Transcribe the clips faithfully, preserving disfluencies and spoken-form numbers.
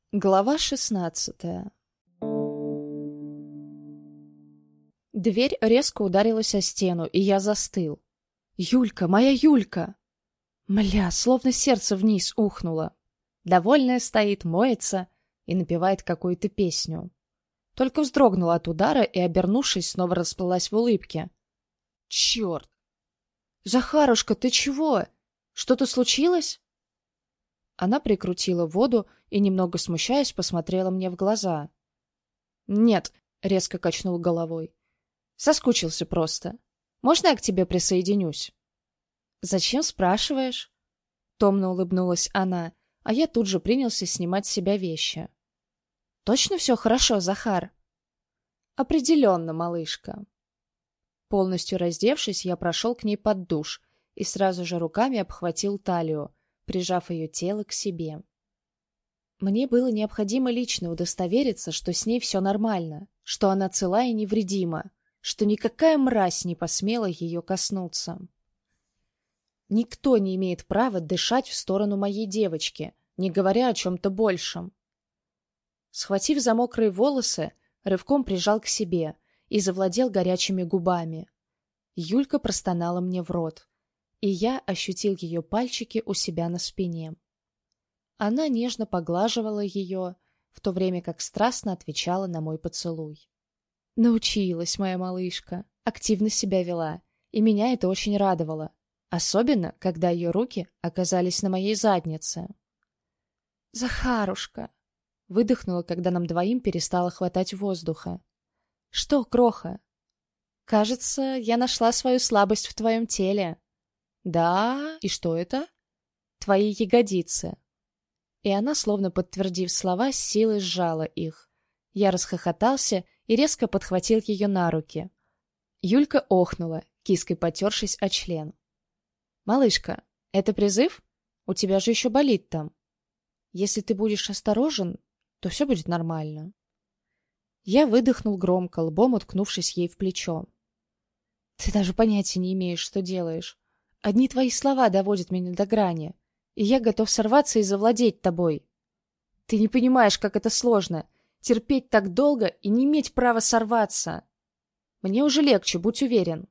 Глава шестнадцатая. Дверь резко ударилась о стену, и я застыл. «Юлька, моя Юлька!» Мля, словно сердце вниз ухнуло. Довольная стоит, моется и напевает какую-то песню. Только вздрогнула от удара и, обернувшись, снова расплылась в улыбке. «Черт! Захарушка, ты чего? Что-то случилось?» Она прикрутила воду и, немного смущаясь, посмотрела мне в глаза. «Нет», — резко качнул головой. «Соскучился просто. Можно я к тебе присоединюсь?» «Зачем спрашиваешь?» Томно улыбнулась она, а я тут же принялся снимать с себя вещи. «Точно все хорошо, Захар?» «Определенно, малышка». Полностью раздевшись, я прошел к ней под душ и сразу же руками обхватил талию, прижав ее тело к себе. Мне было необходимо лично удостовериться, что с ней все нормально, что она цела и невредима, что никакая мразь не посмела ее коснуться. Никто не имеет права дышать в сторону моей девочки, не говоря о чем-то большем. Схватив за мокрые волосы, рывком прижал к себе и завладел горячими губами. Юлька простонала мне в рот, и я ощутил ее пальчики у себя на спине. Она нежно поглаживала ее, в то время как страстно отвечала на мой поцелуй. Научилась моя малышка, активно себя вела, и меня это очень радовало, особенно, когда ее руки оказались на моей заднице. «Захарушка!» — выдохнула, когда нам двоим перестало хватать воздуха. «Что, кроха? Кажется, я нашла свою слабость в твоем теле». «Да? И что это?» «Твои ягодицы». И она, словно подтвердив слова, с силой сжала их. Я расхохотался и резко подхватил ее на руки. Юлька охнула, киской потершись о член. «Малышка, это призыв? У тебя же еще болит там. Если ты будешь осторожен, то все будет нормально». Я выдохнул громко, лбом уткнувшись ей в плечо. «Ты даже понятия не имеешь, что делаешь. Одни твои слова доводят меня до грани, и я готов сорваться и завладеть тобой. Ты не понимаешь, как это сложно — терпеть так долго и не иметь права сорваться. Мне уже легче, будь уверен».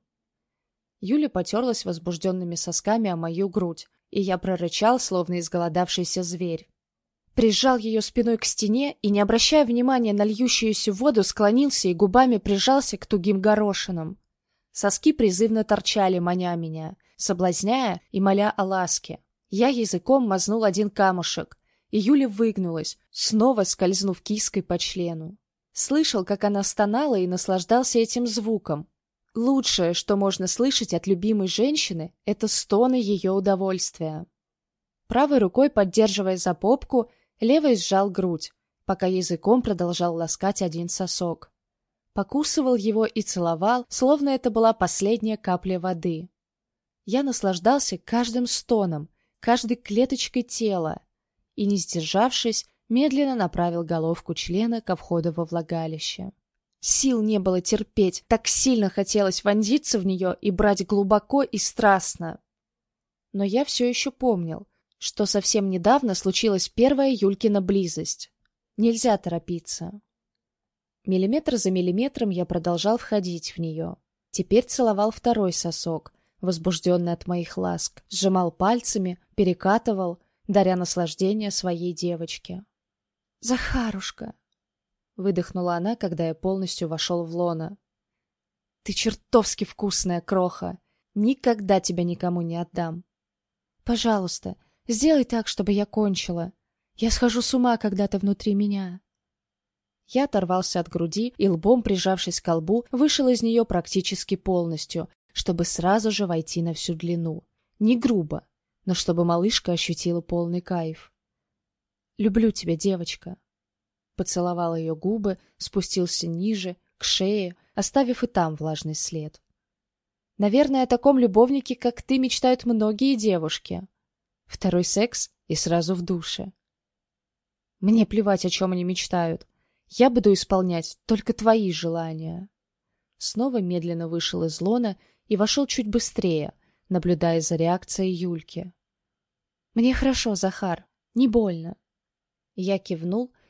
Юля потерлась возбужденными сосками о мою грудь, и я прорычал, словно изголодавшийся зверь. Прижал ее спиной к стене и, не обращая внимания на льющуюся воду, склонился и губами прижался к тугим горошинам. Соски призывно торчали, маня меня, соблазняя и моля о ласке. Я языком мазнул один камушек, и Юля выгнулась, снова скользнув киской по члену. Слышал, как она стонала, и наслаждался этим звуком. Лучшее, что можно слышать от любимой женщины, — это стоны ее удовольствия. Правой рукой, поддерживая за попку, левой сжал грудь, пока языком продолжал ласкать один сосок. Покусывал его и целовал, словно это была последняя капля воды. Я наслаждался каждым стоном, каждой клеточкой тела и, не сдержавшись, медленно направил головку члена ко входу во влагалище. Сил не было терпеть, так сильно хотелось вонзиться в нее и брать глубоко и страстно. Но я все еще помнил, что совсем недавно случилась первая Юлькина близость. Нельзя торопиться. Миллиметр за миллиметром я продолжал входить в нее. Теперь целовал второй сосок, возбужденный от моих ласк, сжимал пальцами, перекатывал, даря наслаждение своей девочке. «Захарушка!» — выдохнула она, когда я полностью вошел в лоно. «Ты чертовски вкусная, кроха! Никогда тебя никому не отдам! Пожалуйста, сделай так, чтобы я кончила. Я схожу с ума, когда ты внутри меня». Я оторвался от груди и, лбом прижавшись к лбу, вышел из нее практически полностью, чтобы сразу же войти на всю длину. Не грубо, но чтобы малышка ощутила полный кайф. «Люблю тебя, девочка». Поцеловал ее губы, спустился ниже, к шее, оставив и там влажный след. «Наверное, о таком любовнике, как ты, мечтают многие девушки. Второй секс и сразу в душе». «Мне плевать, о чем они мечтают. Я буду исполнять только твои желания». Снова медленно вышел из лона и вошел чуть быстрее, наблюдая за реакцией Юльки. «Мне хорошо, Захар, не больно». Я кивнул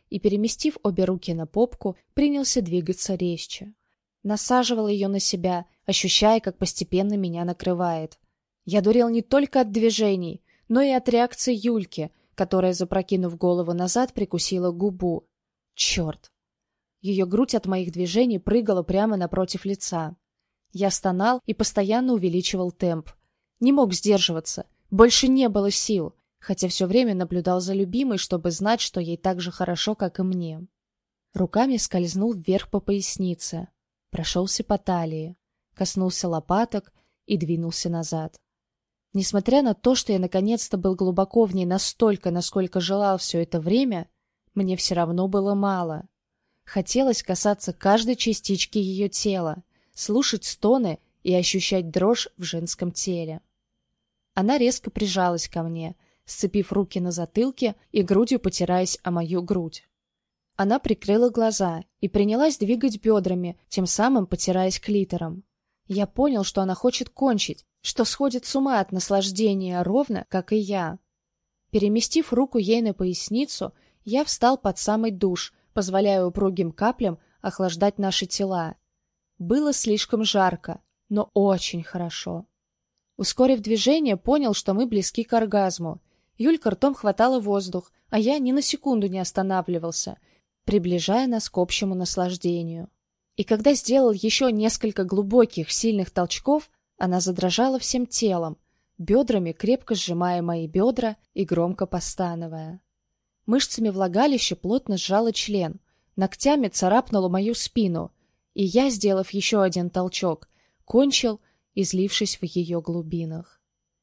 и, переместив обе руки на попку, принялся двигаться резче. Насаживал ее на себя, ощущая, как постепенно меня накрывает. Я дурел не только от движений, но и от реакции Юльки, которая, запрокинув голову назад, прикусила губу. Черт! Ее грудь от моих движений прыгала прямо напротив лица. Я стонал и постоянно увеличивал темп. Не мог сдерживаться, больше не было сил, хотя все время наблюдал за любимой, чтобы знать, что ей так же хорошо, как и мне. Руками скользнул вверх по пояснице, прошелся по талии, коснулся лопаток и двинулся назад. Несмотря на то, что я наконец-то был глубоко в ней настолько, насколько желал все это время, мне все равно было мало. Хотелось касаться каждой частички ее тела, слушать стоны и ощущать дрожь в женском теле. Она резко прижалась ко мне, сцепив руки на затылке и грудью потираясь о мою грудь. Она прикрыла глаза и принялась двигать бедрами, тем самым потираясь клитором. Я понял, что она хочет кончить, что сходит с ума от наслаждения ровно, как и я. Переместив руку ей на поясницу, я встал под самый душ, позволяя упругим каплям охлаждать наши тела. Было слишком жарко, но очень хорошо. Ускорив движение, понял, что мы близки к оргазму. Юлька ртом хватала воздух, а я ни на секунду не останавливался, приближая нас к общему наслаждению. И когда сделал еще несколько глубоких, сильных толчков, она задрожала всем телом, бедрами крепко сжимая мои бедра и громко постановая. Мышцами влагалища плотно сжала член, ногтями царапнула мою спину, и я, сделав еще один толчок, кончил, излившись в ее глубинах.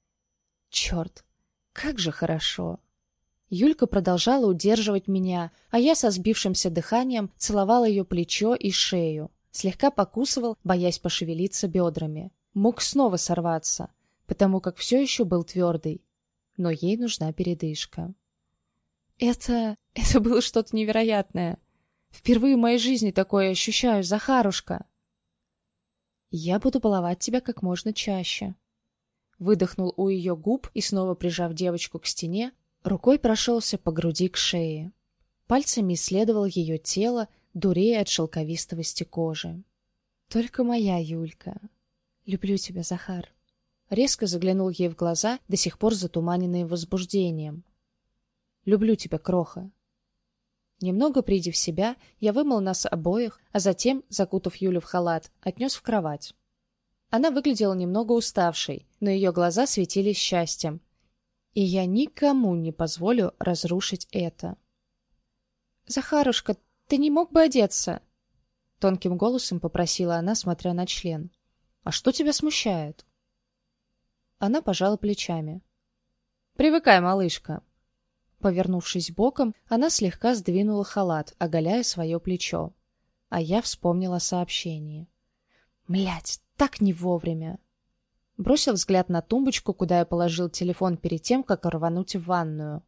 Черт, как же хорошо! Юлька продолжала удерживать меня, а я со сбившимся дыханием целовал ее плечо и шею, слегка покусывал, боясь пошевелиться бедрами. Мог снова сорваться, потому как все еще был твердый, но ей нужна передышка. Это... это было что-то невероятное. Впервые в моей жизни такое ощущаю, Захарушка. Я буду баловать тебя как можно чаще. Выдохнул у ее губ и, снова прижав девочку к стене, рукой прошелся по груди к шее. Пальцами исследовал ее тело, дурея от шелковистости кожи. Только моя Юлька. Люблю тебя, Захар. Резко заглянул ей в глаза, до сих пор затуманенные возбуждением. Люблю тебя, кроха. Немного придя в себя, я вымыл нас обоих, а затем, закутав Юлю в халат, отнес в кровать. Она выглядела немного уставшей, но ее глаза светились счастьем. И я никому не позволю разрушить это. «Захарушка, ты не мог бы одеться?» Тонким голосом попросила она, смотря на член. «А что тебя смущает?» Она пожала плечами. «Привыкай, малышка». Повернувшись боком, она слегка сдвинула халат, оголяя свое плечо. А я вспомнила сообщение. Млять, так не вовремя. Бросил взгляд на тумбочку, куда я положил телефон перед тем, как рвануть в ванную.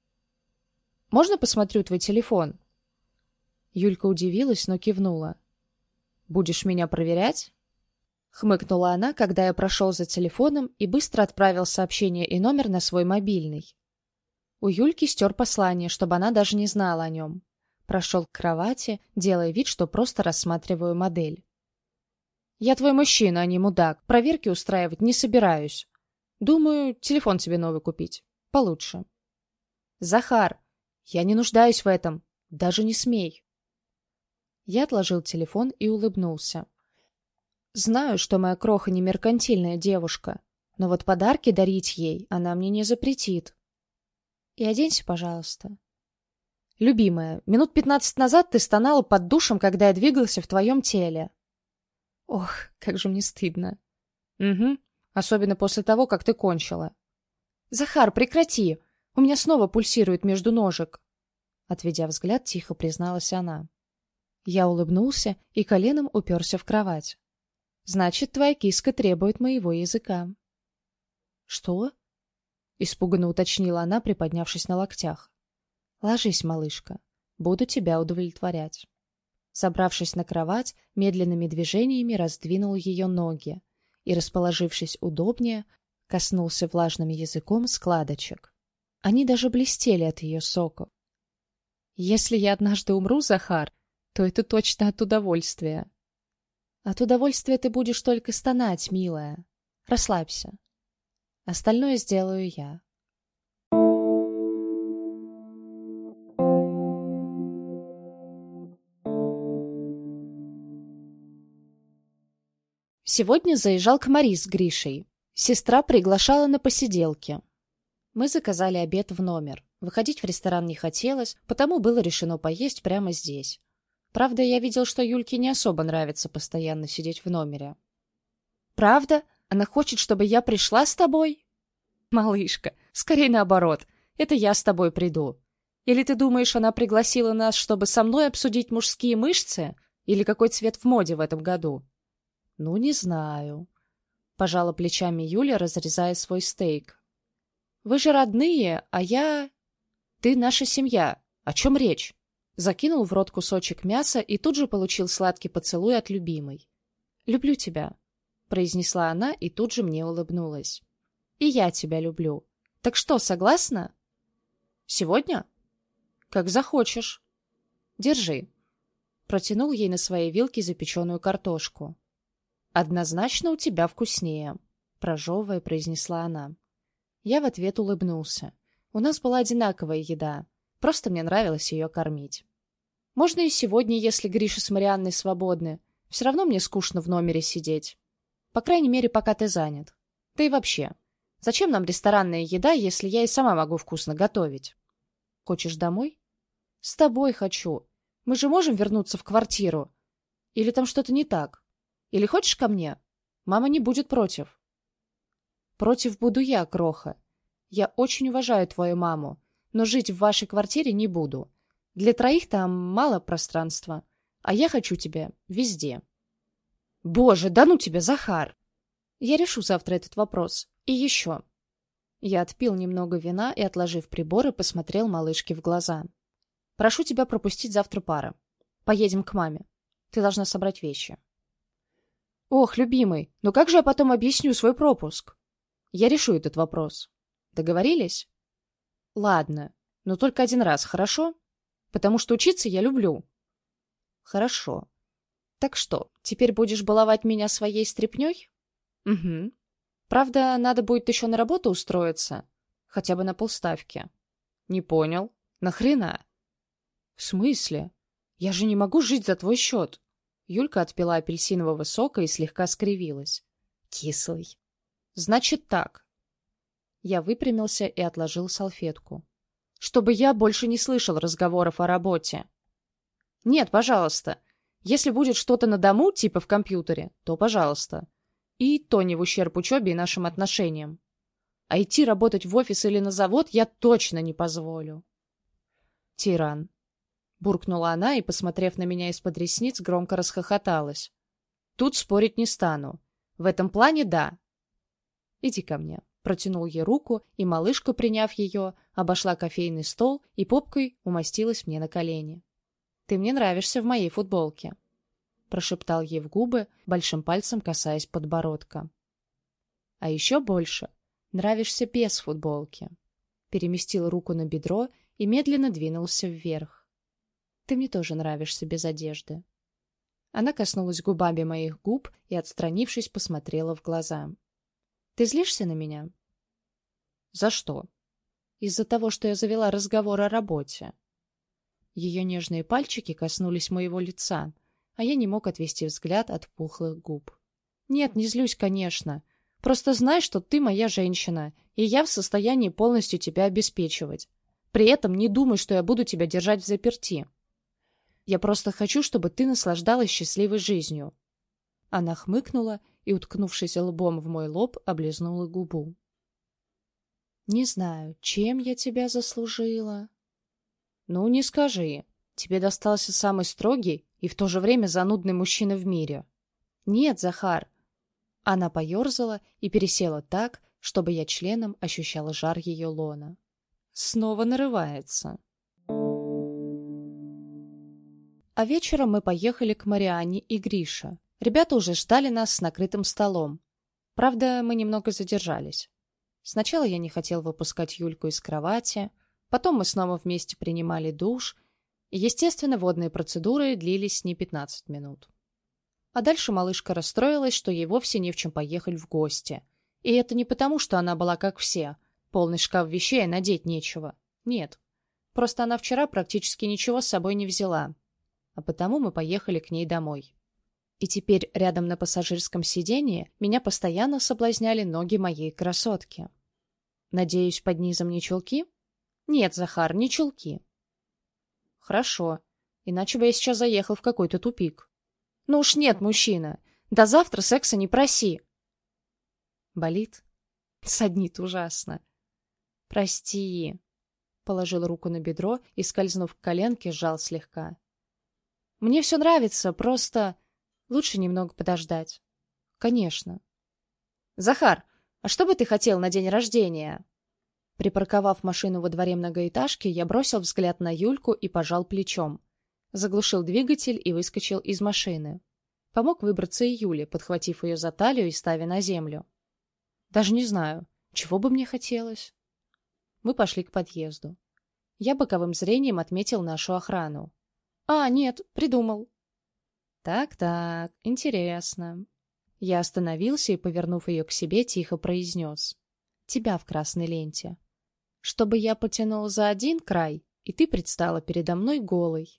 «Можно посмотрю твой телефон?» Юлька удивилась, но кивнула. «Будешь меня проверять?» Хмыкнула она, когда я прошел за телефоном и быстро отправил сообщение и номер на свой мобильный. У Юльки стер послание, чтобы она даже не знала о нем. Прошел к кровати, делая вид, что просто рассматриваю модель. «Я твой мужчина, а не мудак. Проверки устраивать не собираюсь. Думаю, телефон тебе новый купить. Получше». «Захар, я не нуждаюсь в этом. Даже не смей». Я отложил телефон и улыбнулся. Знаю, что моя кроха не меркантильная девушка, но вот подарки дарить ей она мне не запретит. И оденься, пожалуйста. Любимая, минут пятнадцать назад ты стонала под душем, когда я двигался в твоем теле. Ох, как же мне стыдно. Угу, особенно после того, как ты кончила. Захар, прекрати! У меня снова пульсирует между ножек. Отведя взгляд, тихо призналась она. Я улыбнулся и коленом уперся в кровать. Значит, твоя киска требует моего языка. Что? Испуганно уточнила она, приподнявшись на локтях. Ложись, малышка. Буду тебя удовлетворять. Забравшись на кровать, медленными движениями раздвинул ее ноги и, расположившись удобнее, коснулся влажным языком складочек. Они даже блестели от ее соков. Если я однажды умру, Захар, то это точно от удовольствия. От удовольствия ты будешь только стонать, милая. Расслабься. Остальное сделаю я. Сегодня заезжал к Мари с Гришей. Сестра приглашала на посиделки. Мы заказали обед в номер. Выходить в ресторан не хотелось, потому было решено поесть прямо здесь. Правда, я видел, что Юльке не особо нравится постоянно сидеть в номере. «Правда? Она хочет, чтобы я пришла с тобой?» «Малышка, скорее наоборот. Это я с тобой приду. Или ты думаешь, она пригласила нас, чтобы со мной обсудить мужские мышцы? Или какой цвет в моде в этом году?» «Ну, не знаю», — пожала плечами Юля, разрезая свой стейк. «Вы же родные, а я...» «Ты наша семья. О чем речь?» Закинул в рот кусочек мяса и тут же получил сладкий поцелуй от любимой. «Люблю тебя», — произнесла она и тут же мне улыбнулась. «И я тебя люблю. Так что, согласна?» «Сегодня?» «Как захочешь». «Держи». Протянул ей на своей вилке запеченную картошку. «Однозначно у тебя вкуснее», — прожевывая, произнесла она. Я в ответ улыбнулся. У нас была одинаковая еда, просто мне нравилось ее кормить. Можно и сегодня, если Гриша с Марианной свободны. Все равно мне скучно в номере сидеть. По крайней мере, пока ты занят. Да и вообще, зачем нам ресторанная еда, если я и сама могу вкусно готовить? Хочешь домой? С тобой хочу. Мы же можем вернуться в квартиру. Или там что-то не так? Или хочешь ко мне? Мама не будет против. Против буду я, Кроха. Я очень уважаю твою маму, но жить в вашей квартире не буду. Для троих там мало пространства, а я хочу тебя везде. Боже, да ну тебя, Захар! Я решу завтра этот вопрос. И еще. Я отпил немного вина и, отложив приборы, посмотрел малышке в глаза. Прошу тебя пропустить завтра пары. Поедем к маме. Ты должна собрать вещи. Ох, любимый, ну как же я потом объясню свой пропуск? Я решу этот вопрос. Договорились? Ладно, но только один раз, хорошо? Потому что учиться я люблю. Хорошо. Так что, теперь будешь баловать меня своей стряпнёй? Угу. Правда, надо будет еще на работу устроиться. Хотя бы на полставки. Не понял. Нахрена? В смысле? Я же не могу жить за твой счет. Юлька отпила апельсинового сока и слегка скривилась. Кислый. Значит так. Я выпрямился и отложил салфетку. Чтобы я больше не слышал разговоров о работе. Нет, пожалуйста. Если будет что-то на дому, типа в компьютере, то пожалуйста. И то не в ущерб учебе и нашим отношениям. А идти работать в офис или на завод я точно не позволю. Тиран. Буркнула она и, посмотрев на меня из-под ресниц, громко расхохоталась. Тут спорить не стану. В этом плане да. Иди ко мне. Протянул ей руку, и малышка, приняв ее, обошла кофейный стол и попкой умостилась мне на колени. «Ты мне нравишься в моей футболке», — прошептал ей в губы, большим пальцем касаясь подбородка. «А еще больше нравишься без футболки», — переместил руку на бедро и медленно двинулся вверх. «Ты мне тоже нравишься без одежды». Она коснулась губами моих губ и, отстранившись, посмотрела в глаза. «Ты злишься на меня?» «За что?» «Из-за того, что я завела разговор о работе». Ее нежные пальчики коснулись моего лица, а я не мог отвести взгляд от пухлых губ. «Нет, не злюсь, конечно. Просто знай, что ты моя женщина, и я в состоянии полностью тебя обеспечивать. При этом не думай, что я буду тебя держать взаперти. Я просто хочу, чтобы ты наслаждалась счастливой жизнью». Она хмыкнула и, уткнувшись лбом в мой лоб, облизнула губу. «Не знаю, чем я тебя заслужила?» «Ну, не скажи. Тебе достался самый строгий и в то же время занудный мужчина в мире». «Нет, Захар». Она поерзала и пересела так, чтобы я членом ощущала жар ее лона. Снова нарывается. А вечером мы поехали к Марианне и Грише. Ребята уже ждали нас с накрытым столом. Правда, мы немного задержались. Сначала я не хотел выпускать Юльку из кровати, потом мы снова вместе принимали душ, И, естественно, водные процедуры длились не пятнадцать минут. А дальше малышка расстроилась, что ей вовсе не в чем поехать в гости. И это не потому, что она была как все, полный шкаф вещей, а надеть нечего. Нет. Просто она вчера практически ничего с собой не взяла. А потому мы поехали к ней домой. И теперь рядом на пассажирском сиденье меня постоянно соблазняли ноги моей красотки. Надеюсь, под низом не чулки? Нет, Захар, не чулки. Хорошо, иначе бы я сейчас заехал в какой-то тупик. Ну уж нет, мужчина, до завтра секса не проси. Болит? Саднит ужасно. Прости. Положил руку на бедро и, скользнув к коленке, сжал слегка. Мне все нравится, просто лучше немного подождать. Конечно. Захар, а что бы ты хотел на день рождения? Припарковав машину во дворе многоэтажки, я бросил взгляд на Юльку и пожал плечом. Заглушил двигатель и выскочил из машины. Помог выбраться и Юле, подхватив ее за талию и ставя на землю. Даже не знаю, чего бы мне хотелось. Мы пошли к подъезду. Я боковым зрением отметил нашу охрану. А, нет, придумал. Так-так, интересно. Я остановился и, повернув ее к себе, тихо произнес. Тебя в красной ленте. Чтобы я потянул за один край, и ты предстала передо мной голой.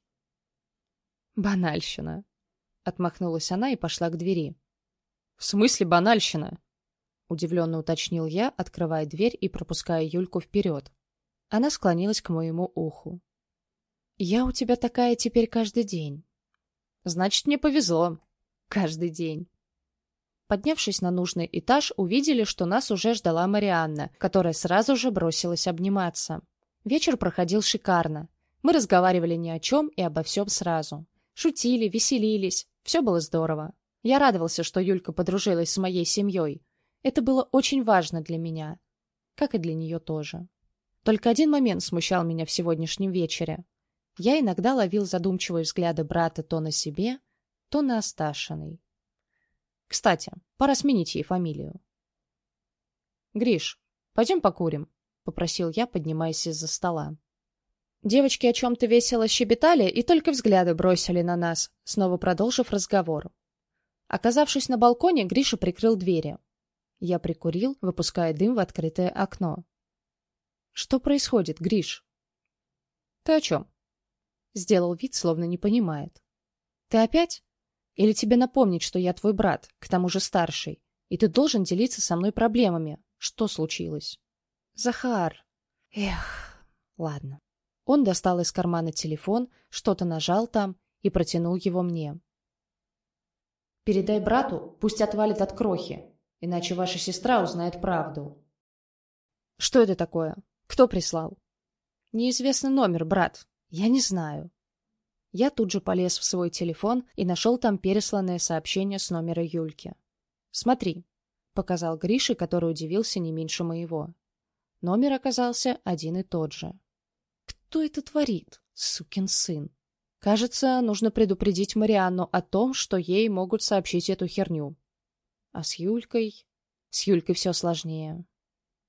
Банальщина. Отмахнулась она и пошла к двери. В смысле банальщина? Удивленно уточнил я, открывая дверь и пропуская Юльку вперед. Она склонилась к моему уху. Я у тебя такая теперь каждый день. Значит, мне повезло. Каждый день. Поднявшись на нужный этаж, увидели, что нас уже ждала Марианна, которая сразу же бросилась обниматься. Вечер проходил шикарно. Мы разговаривали ни о чем и обо всем сразу. Шутили, веселились. Все было здорово. Я радовался, что Юлька подружилась с моей семьей. Это было очень важно для меня. Как и для нее тоже. Только один момент смущал меня в сегодняшнем вечере. Я иногда ловил задумчивые взгляды брата то на себе, то на Асташиной. Кстати, пора сменить ей фамилию. «Гриш, пойдем покурим», — попросил я, поднимаясь из-за стола. Девочки о чем-то весело щебетали и только взгляды бросили на нас, снова продолжив разговор. Оказавшись на балконе, Гриша прикрыл двери. Я прикурил, выпуская дым в открытое окно. «Что происходит, Гриш?» «Ты о чем?» Сделал вид, словно не понимает. «Ты опять? Или тебе напомнить, что я твой брат, к тому же старший, и ты должен делиться со мной проблемами? Что случилось?» «Захар...» «Эх, ладно». Он достал из кармана телефон, что-то нажал там и протянул его мне. «Передай брату, пусть отвалит от крохи, иначе ваша сестра узнает правду». «Что это такое? Кто прислал?» «Неизвестный номер, брат. Я не знаю». Я тут же полез в свой телефон и нашел там пересланное сообщение с номера Юльки. «Смотри», — показал Грише, который удивился не меньше моего. Номер оказался один и тот же. «Кто это творит, сукин сын?» Кажется, нужно предупредить Марианну о том, что ей могут сообщить эту херню. А с Юлькой... С Юлькой все сложнее.